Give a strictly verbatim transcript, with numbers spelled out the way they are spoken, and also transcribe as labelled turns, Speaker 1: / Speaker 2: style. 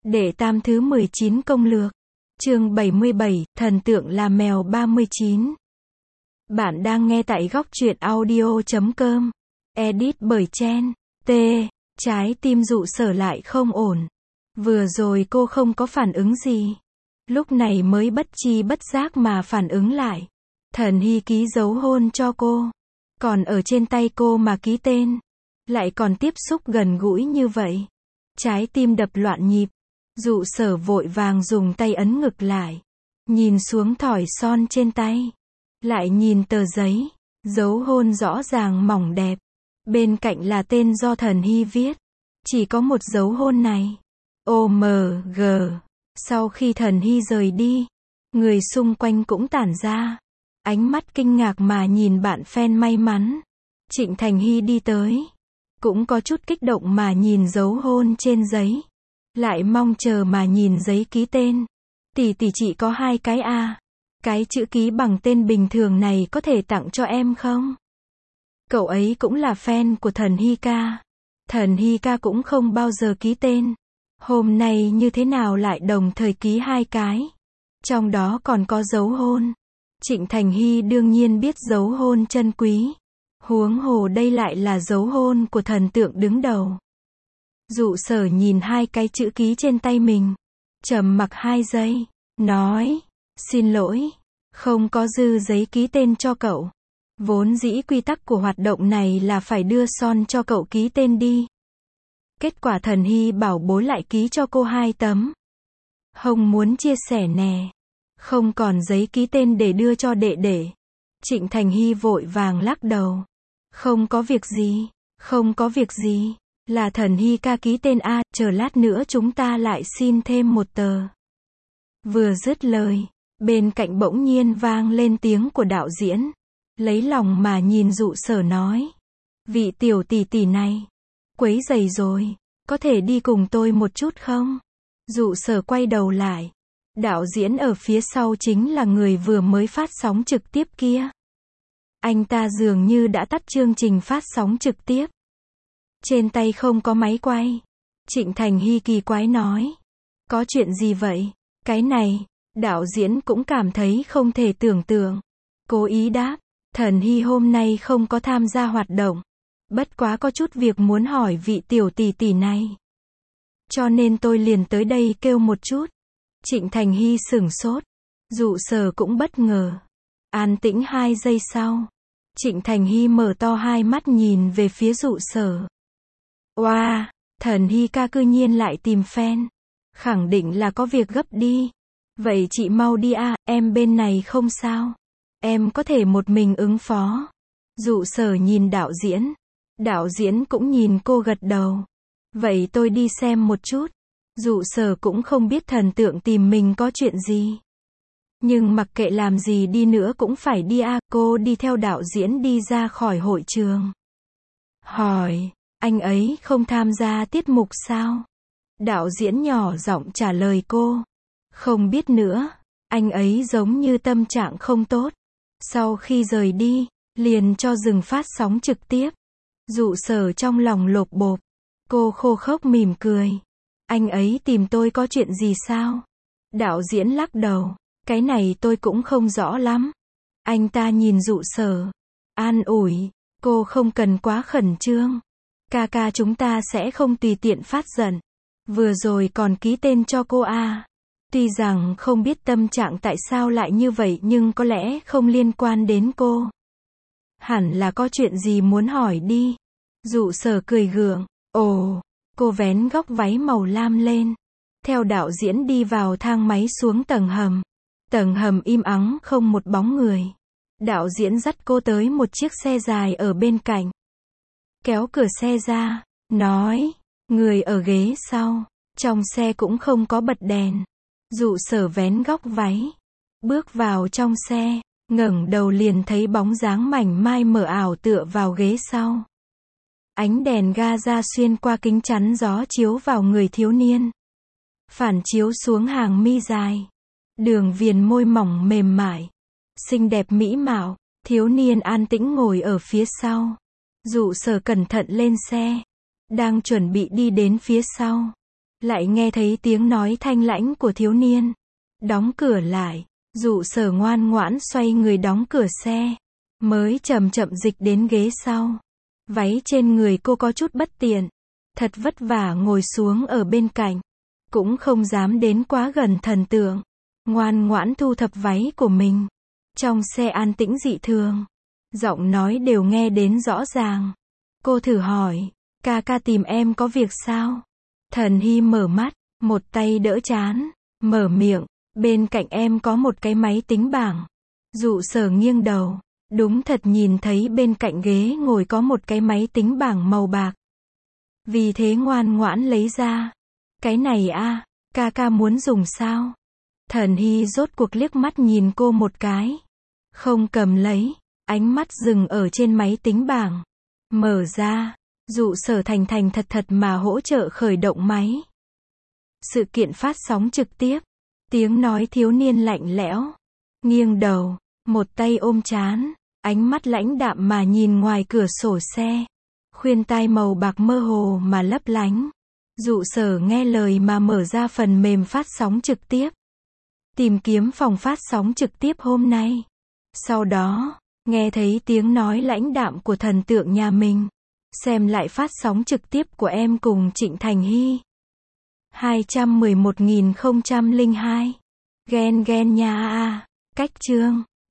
Speaker 1: Đệ tam thứ mười chín công lược. Chương bảy mươi bảy, thần tượng là mèo ba mươi chín. Bạn đang nghe tại góc truyện audio chấm com. Edit bởi Chen. T. Trái tim dụ sở lại không ổn. Vừa rồi cô không có phản ứng gì. Lúc này mới bất chi bất giác mà phản ứng lại. Thần Hy ký dấu hôn cho cô. Còn ở trên tay cô mà ký tên. Lại còn tiếp xúc gần gũi như vậy. Trái tim đập loạn nhịp. Dụ sở vội vàng dùng tay ấn ngực lại. Nhìn xuống thỏi son trên tay. Lại nhìn tờ giấy. Dấu hôn rõ ràng mỏng đẹp. Bên cạnh là tên do Thần Hy viết. Chỉ có một dấu hôn này. ô em giê. Sau khi Thần Hy rời đi, người xung quanh cũng tản ra. Ánh mắt kinh ngạc mà nhìn bạn fan may mắn. Trịnh Thành Hy đi tới. Cũng có chút kích động mà nhìn dấu hôn trên giấy. Lại mong chờ mà nhìn giấy ký tên. Tỷ tỷ chị có hai cái à. Cái chữ ký bằng tên bình thường này có thể tặng cho em không? Cậu ấy cũng là fan của Thần Hy ca. Thần Hy ca cũng không bao giờ ký tên. Hôm nay như thế nào lại đồng thời ký hai cái? Trong đó còn có dấu hôn. Trịnh Thành Hy đương nhiên biết dấu hôn chân quý. Huống hồ đây lại là dấu hôn của thần tượng đứng đầu. Dụ sở nhìn hai cái chữ ký trên tay mình. Trầm mặc hai giây. Nói. Xin lỗi. Không có dư giấy ký tên cho cậu. Vốn dĩ quy tắc của hoạt động này là phải đưa son cho cậu ký tên đi. Kết quả Thần Hy bảo bối lại ký cho cô hai tấm. Hồng muốn chia sẻ nè. Không còn giấy ký tên để đưa cho đệ đệ. Trịnh Thành Hy vội vàng lắc đầu. Không có việc gì. Không có việc gì. Là Thần Hy ca ký tên A, chờ lát nữa chúng ta lại xin thêm một tờ. Vừa dứt lời, bên cạnh bỗng nhiên vang lên tiếng của đạo diễn. Lấy lòng mà nhìn dụ sở nói. Vị tiểu tỷ tỷ này. Quấy rầy rồi. Có thể đi cùng tôi một chút không? Dụ sở quay đầu lại. Đạo diễn ở phía sau chính là người vừa mới phát sóng trực tiếp kia. Anh ta dường như đã tắt chương trình phát sóng trực tiếp. Trên tay không có máy quay. Trịnh Thành Hy kỳ quái nói. Có chuyện gì vậy? Cái này, đạo diễn cũng cảm thấy không thể tưởng tượng. Cố ý đáp. Thần Hy hôm nay không có tham gia hoạt động. Bất quá có chút việc muốn hỏi vị tiểu tỷ tỷ này. Cho nên tôi liền tới đây kêu một chút. Trịnh Thành Hy sửng sốt. Dụ sở cũng bất ngờ. An tĩnh hai giây sau. Trịnh Thành Hy mở to hai mắt nhìn về phía dụ sở. Oa, wow, Thần Hy ca cư nhiên lại tìm fan. Khẳng định là có việc gấp đi. Vậy chị mau đi à, em bên này không sao. Em có thể một mình ứng phó. Dụ sở nhìn đạo diễn. Đạo diễn cũng nhìn cô gật đầu. Vậy tôi đi xem một chút. Dụ sở cũng không biết thần tượng tìm mình có chuyện gì. Nhưng mặc kệ làm gì đi nữa cũng phải đi à, cô đi theo đạo diễn đi ra khỏi hội trường. Hỏi, anh ấy không tham gia tiết mục sao? Đạo diễn nhỏ giọng trả lời cô. Không biết nữa, anh ấy giống như tâm trạng không tốt. Sau khi rời đi, liền cho dừng phát sóng trực tiếp. Dụ sở trong lòng lột bột. Cô khô khốc mỉm cười. Anh ấy tìm tôi có chuyện gì sao? Đạo diễn lắc đầu. Cái này tôi cũng không rõ lắm. Anh ta nhìn dụ sở. An ủi. Cô không cần quá khẩn trương. Ca ca chúng ta sẽ không tùy tiện phát giận. Vừa rồi còn ký tên cho cô à. Tuy rằng không biết tâm trạng tại sao lại như vậy nhưng có lẽ không liên quan đến cô. Hẳn là có chuyện gì muốn hỏi đi. Dụ sở cười gượng. Ồ, cô vén góc váy màu lam lên. Theo đạo diễn đi vào thang máy xuống tầng hầm. Tầng hầm im ắng không một bóng người. Đạo diễn dắt cô tới một chiếc xe dài ở bên cạnh. Kéo cửa xe ra, nói. Người ở ghế sau. Trong xe cũng không có bật đèn. Dụ sở vén góc váy. Bước vào trong xe. Ngẩng đầu liền thấy bóng dáng mảnh mai mờ ảo tựa vào ghế sau. Ánh đèn ga ra xuyên qua kính chắn gió chiếu vào người thiếu niên. Phản chiếu xuống hàng mi dài. Đường viền môi mỏng mềm mại. Xinh đẹp mỹ mạo. Thiếu niên an tĩnh ngồi ở phía sau. Dụ sở cẩn thận lên xe. Đang chuẩn bị đi đến phía sau. lại nghe thấy tiếng nói thanh lãnh của thiếu niên. Đóng cửa lại. Dụ Sở ngoan ngoãn xoay người đóng cửa xe. Mới chậm chậm dịch đến ghế sau. Váy trên người cô có chút bất tiện. Thật vất vả ngồi xuống ở bên cạnh. Cũng không dám đến quá gần thần tượng. Ngoan ngoãn thu thập váy của mình. Trong xe an tĩnh dị thường. Giọng nói đều nghe đến rõ ràng. Cô thử hỏi, ca ca tìm em có việc sao? Thần Hy mở mắt, một tay đỡ trán, mở miệng, bên cạnh em có một cái máy tính bảng. Dụ Sở nghiêng đầu, đúng thật nhìn thấy bên cạnh ghế ngồi có một cái máy tính bảng màu bạc. Vì thế ngoan ngoãn lấy ra. Cái này a, ca ca muốn dùng sao? Thần Hy rốt cuộc liếc mắt nhìn cô một cái. Không cầm lấy, ánh mắt dừng ở trên máy tính bảng. Mở ra, Dụ Sở thành thành thật thật mà hỗ trợ khởi động máy. Sự kiện phát sóng trực tiếp. Tiếng nói thiếu niên lạnh lẽo. Nghiêng đầu, một tay ôm trán, ánh mắt lãnh đạm mà nhìn ngoài cửa sổ xe. Khuyên tai màu bạc mơ hồ mà lấp lánh. Dụ Sở nghe lời mà mở ra phần mềm phát sóng trực tiếp. Tìm kiếm phòng phát sóng trực tiếp hôm nay. Sau đó, nghe thấy tiếng nói lãnh đạm của thần tượng nhà mình. Xem lại phát sóng trực tiếp của em cùng Trịnh Thành Hy. hai trăm mười một nghìn không trăm lẻ hai. Ghen ghen nha a. Cách chương.